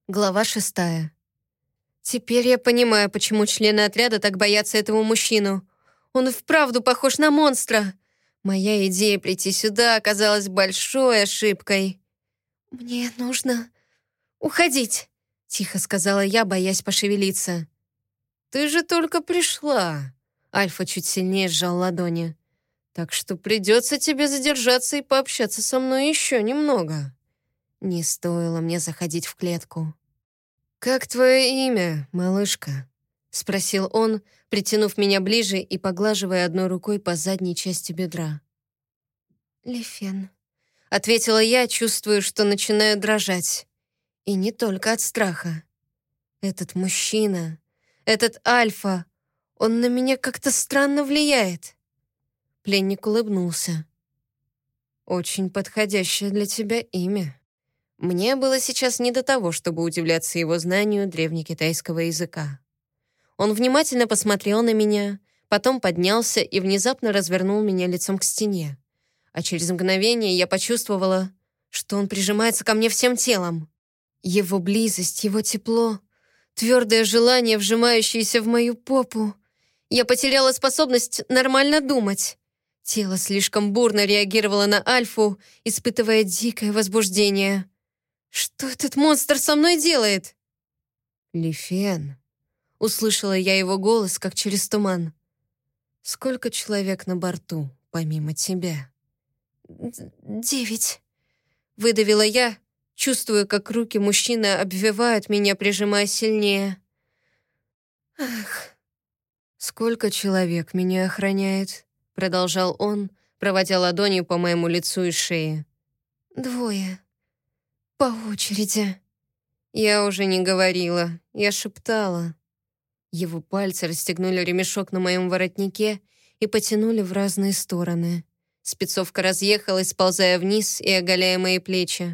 Глава 6. Теперь я понимаю, почему члены отряда так боятся этого мужчину. Он и вправду похож на монстра. Моя идея прийти сюда оказалась большой ошибкой. «Мне нужно уходить», — тихо сказала я, боясь пошевелиться. «Ты же только пришла», — Альфа чуть сильнее сжал ладони. «Так что придется тебе задержаться и пообщаться со мной еще немного». Не стоило мне заходить в клетку. «Как твое имя, малышка?» — спросил он, притянув меня ближе и поглаживая одной рукой по задней части бедра. «Лифен», — ответила я, чувствуя, что начинаю дрожать. И не только от страха. Этот мужчина, этот Альфа, он на меня как-то странно влияет. Пленник улыбнулся. «Очень подходящее для тебя имя». Мне было сейчас не до того, чтобы удивляться его знанию древнекитайского языка. Он внимательно посмотрел на меня, потом поднялся и внезапно развернул меня лицом к стене. А через мгновение я почувствовала, что он прижимается ко мне всем телом. Его близость, его тепло, твердое желание, вжимающееся в мою попу. Я потеряла способность нормально думать. Тело слишком бурно реагировало на Альфу, испытывая дикое возбуждение. «Что этот монстр со мной делает?» «Лифен», — услышала я его голос, как через туман. «Сколько человек на борту, помимо тебя?» 9», — выдавила я, чувствуя, как руки мужчины обвивают меня, прижимая сильнее. «Ах, сколько человек меня охраняет?» — продолжал он, проводя ладонью по моему лицу и шее. 2. По очереди». Я уже не говорила, я шептала. Его пальцы расстегнули ремешок на моем воротнике и потянули в разные стороны. Спецовка разъехалась, сползая вниз и оголяя мои плечи.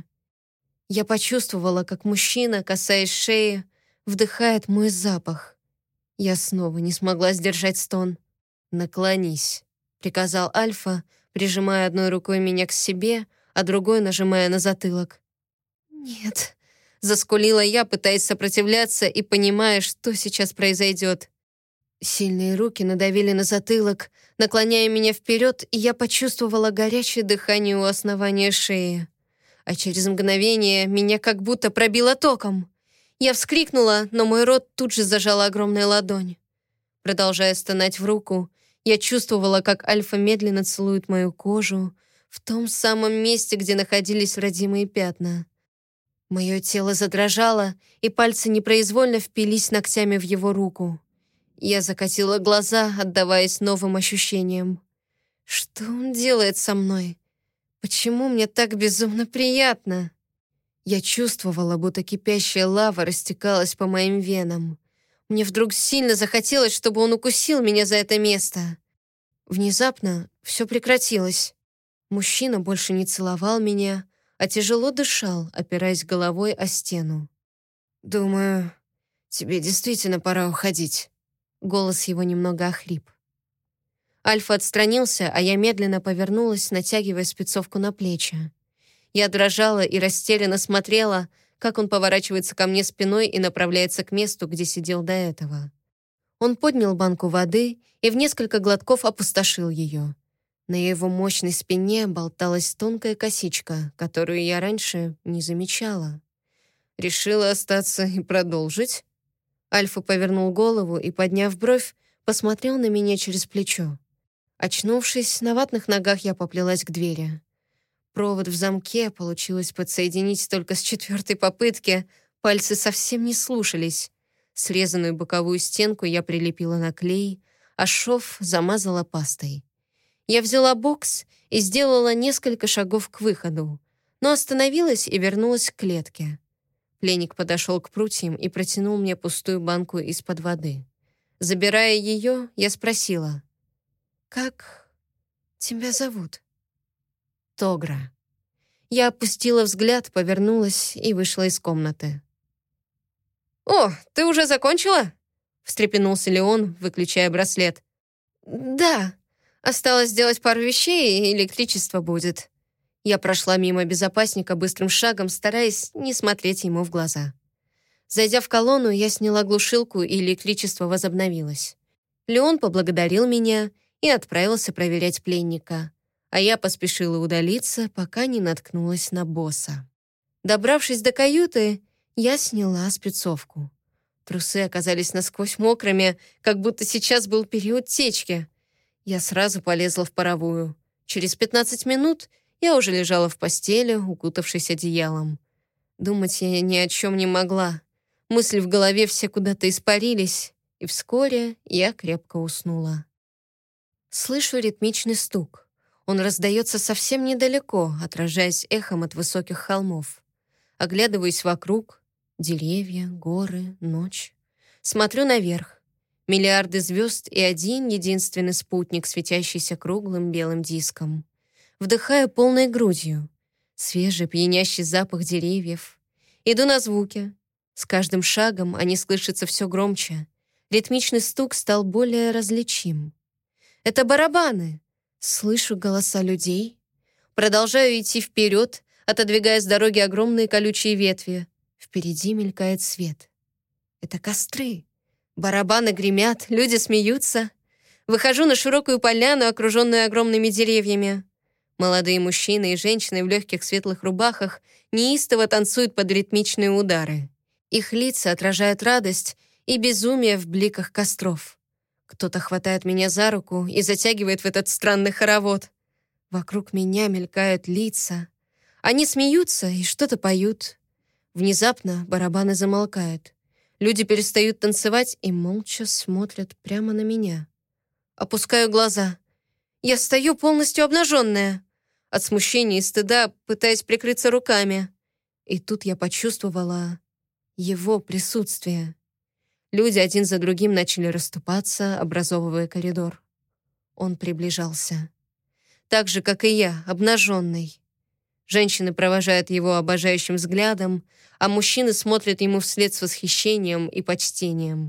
Я почувствовала, как мужчина, касаясь шеи, вдыхает мой запах. Я снова не смогла сдержать стон. «Наклонись», — приказал Альфа, прижимая одной рукой меня к себе, а другой нажимая на затылок. «Нет», — заскулила я, пытаясь сопротивляться и понимая, что сейчас произойдет. Сильные руки надавили на затылок, наклоняя меня вперед, и я почувствовала горячее дыхание у основания шеи. А через мгновение меня как будто пробило током. Я вскрикнула, но мой рот тут же зажала огромная ладонь. Продолжая стонать в руку, я чувствовала, как Альфа медленно целует мою кожу в том самом месте, где находились родимые пятна. Мое тело задрожало, и пальцы непроизвольно впились ногтями в его руку. Я закатила глаза, отдаваясь новым ощущениям. Что он делает со мной? Почему мне так безумно приятно? Я чувствовала, будто кипящая лава растекалась по моим венам. Мне вдруг сильно захотелось, чтобы он укусил меня за это место. Внезапно все прекратилось. Мужчина больше не целовал меня, а тяжело дышал, опираясь головой о стену. «Думаю, тебе действительно пора уходить». Голос его немного охрип. Альфа отстранился, а я медленно повернулась, натягивая спецовку на плечи. Я дрожала и растерянно смотрела, как он поворачивается ко мне спиной и направляется к месту, где сидел до этого. Он поднял банку воды и в несколько глотков опустошил ее. На его мощной спине болталась тонкая косичка, которую я раньше не замечала. «Решила остаться и продолжить?» Альфа повернул голову и, подняв бровь, посмотрел на меня через плечо. Очнувшись, на ватных ногах я поплелась к двери. Провод в замке получилось подсоединить только с 4-й попытки, пальцы совсем не слушались. Срезанную боковую стенку я прилепила на клей, а шов замазала пастой. Я взяла бокс и сделала несколько шагов к выходу, но остановилась и вернулась к клетке. Пленник подошел к прутьям и протянул мне пустую банку из-под воды. Забирая ее, я спросила: «Как тебя зовут?» «Тогра». Я опустила взгляд, повернулась и вышла из комнаты. «О, ты уже закончила?» — встрепенулся Леон, выключая браслет. «Да, осталось сделать пару вещей, и электричество будет». Я прошла мимо безопасника быстрым шагом, стараясь не смотреть ему в глаза. Зайдя в колонну, я сняла глушилку, и электричество возобновилось. Леон поблагодарил меня и отправился проверять пленника, а я поспешила удалиться, пока не наткнулась на босса. Добравшись до каюты, я сняла спецовку. Трусы оказались насквозь мокрыми, как будто сейчас был период течки. Я сразу полезла в паровую. Через 15 минут я уже лежала в постели, укутавшись одеялом. Думать я ни о чем не могла. Мысли в голове все куда-то испарились, и вскоре я крепко уснула. Слышу ритмичный стук. Он раздается совсем недалеко, отражаясь эхом от высоких холмов. Оглядываюсь вокруг. Деревья, горы, ночь. Смотрю наверх. Миллиарды звезд и один единственный спутник, светящийся круглым белым диском. Вдыхаю полной грудью. Свежий пьянящий запах деревьев. Иду на звуки. С каждым шагом они слышатся все громче. Ритмичный стук стал более различим. Это барабаны. Слышу голоса людей. Продолжаю идти вперед, отодвигая с дороги огромные колючие ветви. Впереди мелькает свет. Это костры. Барабаны гремят, люди смеются. Выхожу на широкую поляну, окруженную огромными деревьями. Молодые мужчины и женщины в легких светлых рубахах неистово танцуют под ритмичные удары. Их лица отражают радость и безумие в бликах костров. Кто-то хватает меня за руку и затягивает в этот странный хоровод. Вокруг меня мелькают лица. Они смеются и что-то поют. Внезапно барабаны замолкают. Люди перестают танцевать и молча смотрят прямо на меня. Опускаю глаза. Я стою полностью обнаженная. От смущения и стыда пытаясь прикрыться руками. И тут я почувствовала его присутствие. Люди один за другим начали расступаться, образовывая коридор. Он приближался. Так же, как и я, обнаженный. Женщины провожают его обожающим взглядом, а мужчины смотрят ему вслед с восхищением и почтением.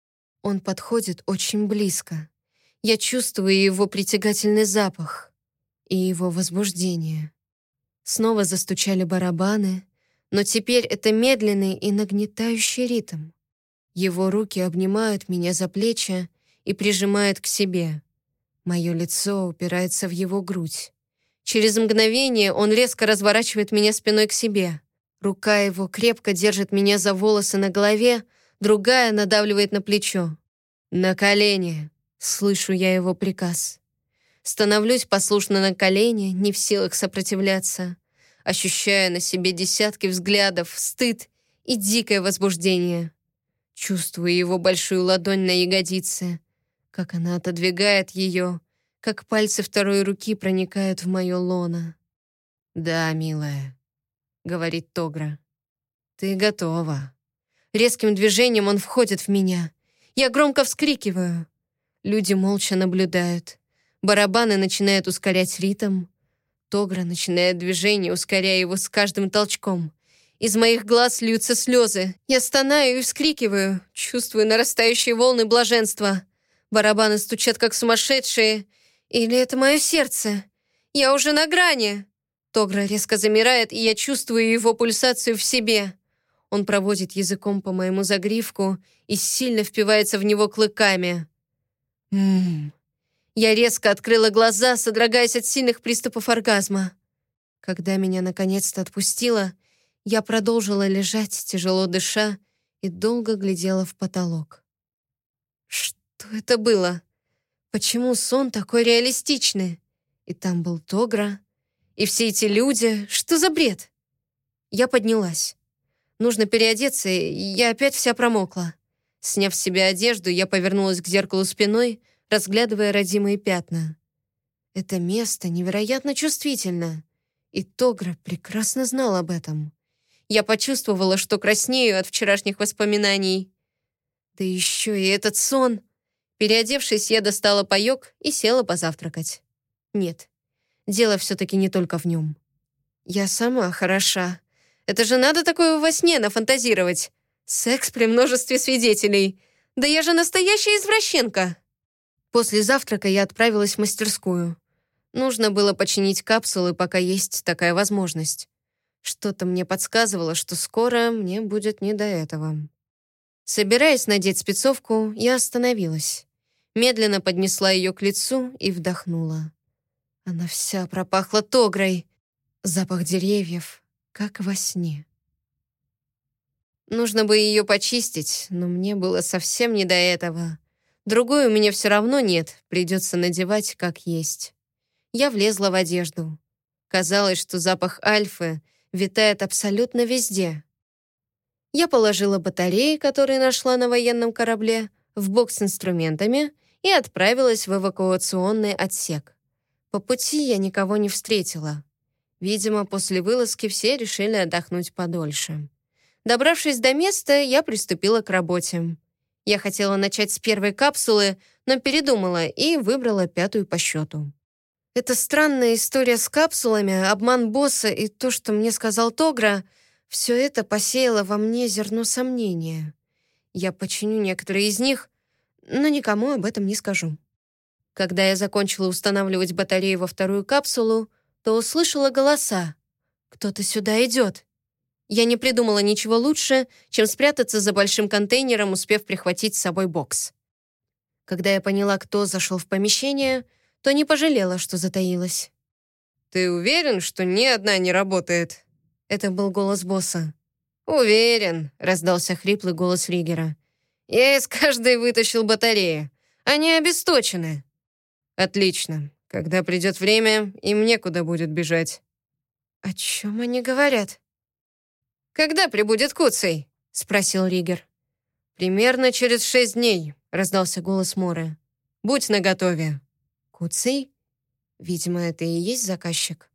Он подходит очень близко. Я чувствую его притягательный запах и его возбуждение. Снова застучали барабаны, но теперь это медленный и нагнетающий ритм. Его руки обнимают меня за плечи и прижимают к себе. Мое лицо упирается в его грудь. Через мгновение он резко разворачивает меня спиной к себе. Рука его крепко держит меня за волосы на голове, другая надавливает на плечо. «На колени!» — слышу я его приказ. Становлюсь послушно на колени, не в силах сопротивляться. Ощущаю на себе десятки взглядов, стыд и дикое возбуждение. Чувствую его большую ладонь на ягодице, как она отодвигает ее, как пальцы второй руки проникают в мое лоно. «Да, милая», — говорит Тогра, — «ты готова». Резким движением он входит в меня. Я громко вскрикиваю. Люди молча наблюдают. Барабаны начинают ускорять ритм. Тогра начинает движение, ускоряя его с каждым толчком. Из моих глаз льются слезы. Я стонаю и вскрикиваю, чувствую нарастающие волны блаженства. Барабаны стучат, как сумасшедшие. Или это мое сердце? Я уже на грани. Тогра резко замирает, и я чувствую его пульсацию в себе. Он проводит языком по моему загривку и сильно впивается в него клыками. Я резко открыла глаза, содрогаясь от сильных приступов оргазма. Когда меня наконец-то отпустило, я продолжила лежать, тяжело дыша, и долго глядела в потолок. Что это было? Почему сон такой реалистичный? И там был Тогра, и все эти люди. Что за бред? Я поднялась. Нужно переодеться, и я опять вся промокла. Сняв с себя одежду, я повернулась к зеркалу спиной, разглядывая родимые пятна. Это место невероятно чувствительно, и Тогра прекрасно знал об этом. Я почувствовала, что краснею от вчерашних воспоминаний. Да еще и этот сон. Переодевшись, я достала паёк и села позавтракать. Нет, дело все-таки не только в нем. Я сама хороша. Это же надо такое во сне нафантазировать. Секс при множестве свидетелей. Да я же настоящая извращенка. После завтрака я отправилась в мастерскую. Нужно было починить капсулы, пока есть такая возможность. Что-то мне подсказывало, что скоро мне будет не до этого. Собираясь надеть спецовку, я остановилась. Медленно поднесла ее к лицу и вдохнула. Она вся пропахла тогрой. Запах деревьев, как во сне. Нужно бы ее почистить, но мне было совсем не до этого. Другой у меня все равно нет, придется надевать как есть. Я влезла в одежду. Казалось, что запах альфы витает абсолютно везде. Я положила батареи, которые нашла на военном корабле, в бокс с инструментами и отправилась в эвакуационный отсек. По пути я никого не встретила. Видимо, после вылазки все решили отдохнуть подольше. Добравшись до места, я приступила к работе. Я хотела начать с первой капсулы, но передумала и выбрала 5-ю по счету. Эта странная история с капсулами, обман босса и то, что мне сказал Тогра, все это посеяло во мне зерно сомнения. Я починю некоторые из них, но никому об этом не скажу. Когда я закончила устанавливать батарею во 2-ю капсулу, то услышала голоса. «Кто-то сюда идет». Я не придумала ничего лучше, чем спрятаться за большим контейнером, успев прихватить с собой бокс. Когда я поняла, кто зашел в помещение, то не пожалела, что затаилась. «Ты уверен, что ни одна не работает?» Это был голос босса. «Уверен», — раздался хриплый голос Ригера. «Я из каждой вытащил батареи. Они обесточены». «Отлично. Когда придет время, им некуда будет бежать». «О чем они говорят?» «Когда прибудет Куций?» — спросил Ригер. «Примерно через 6 дней», — раздался голос Моры. «Будь наготове». «Куций? Видимо, это и есть заказчик».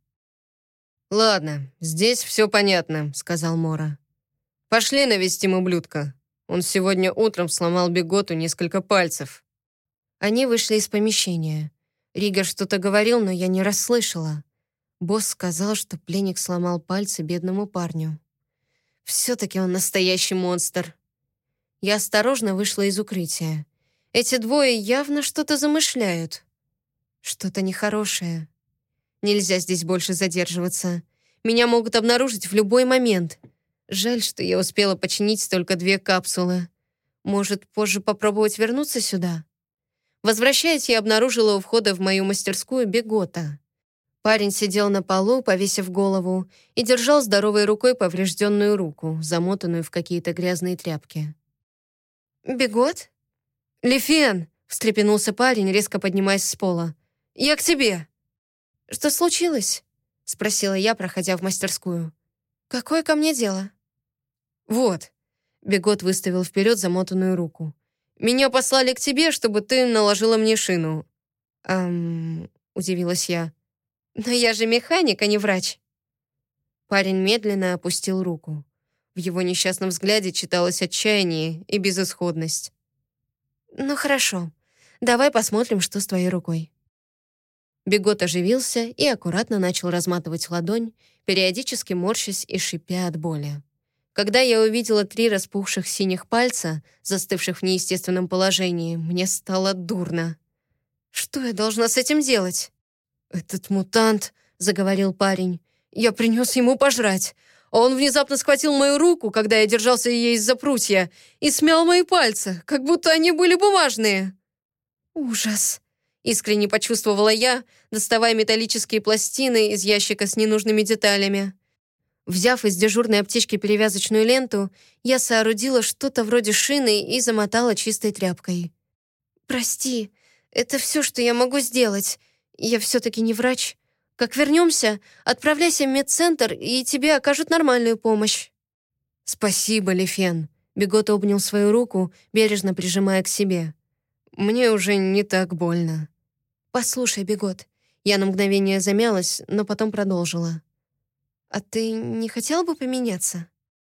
«Ладно, здесь все понятно», — сказал Мора. «Пошли навестим ублюдка. Он сегодня утром сломал Беготу несколько пальцев». Они вышли из помещения. Ригер что-то говорил, но я не расслышала. Босс сказал, что пленник сломал пальцы бедному парню. Все-таки он настоящий монстр. Я осторожно вышла из укрытия. Эти двое явно что-то замышляют. Что-то нехорошее. Нельзя здесь больше задерживаться. Меня могут обнаружить в любой момент. Жаль, что я успела починить только 2 капсулы. Может, позже попробовать вернуться сюда? Возвращаясь, я обнаружила у входа в мою мастерскую Бегота. Парень сидел на полу, повесив голову, и держал здоровой рукой поврежденную руку, замотанную в какие-то грязные тряпки. «Бегот?» «Лифен!» — встрепенулся парень, резко поднимаясь с пола. «Я к тебе!» «Что случилось?» — спросила я, проходя в мастерскую. «Какое ко мне дело?» «Вот». Бегот выставил вперед замотанную руку. «Меня послали к тебе, чтобы ты наложила мне шину». Удивилась я. «Но я же механик, а не врач». Парень медленно опустил руку. В его несчастном взгляде читалось отчаяние и безысходность. «Ну хорошо, давай посмотрим, что с твоей рукой». Бегот оживился и аккуратно начал разматывать ладонь, периодически морщась и шипя от боли. Когда я увидела 3 распухших синих пальца, застывших в неестественном положении, мне стало дурно. Что я должна с этим делать? «Этот мутант», — заговорил парень, — «я принес ему пожрать. А он внезапно схватил мою руку, когда я держался ей из-за прутья, и смял мои пальцы, как будто они были бумажные». «Ужас», — искренне почувствовала я, доставая металлические пластины из ящика с ненужными деталями. Взяв из дежурной аптечки перевязочную ленту, я соорудила что-то вроде шины и замотала чистой тряпкой. «Прости, это все, что я могу сделать. Я все-таки не врач. Как вернемся, отправляйся в медцентр, и тебе окажут нормальную помощь». «Спасибо, Лифен». Бегот обнял свою руку, бережно прижимая к себе. «Мне уже не так больно». «Послушай, Бегот». Я на мгновение замялась, но потом продолжила. «А ты не хотел бы поменяться?»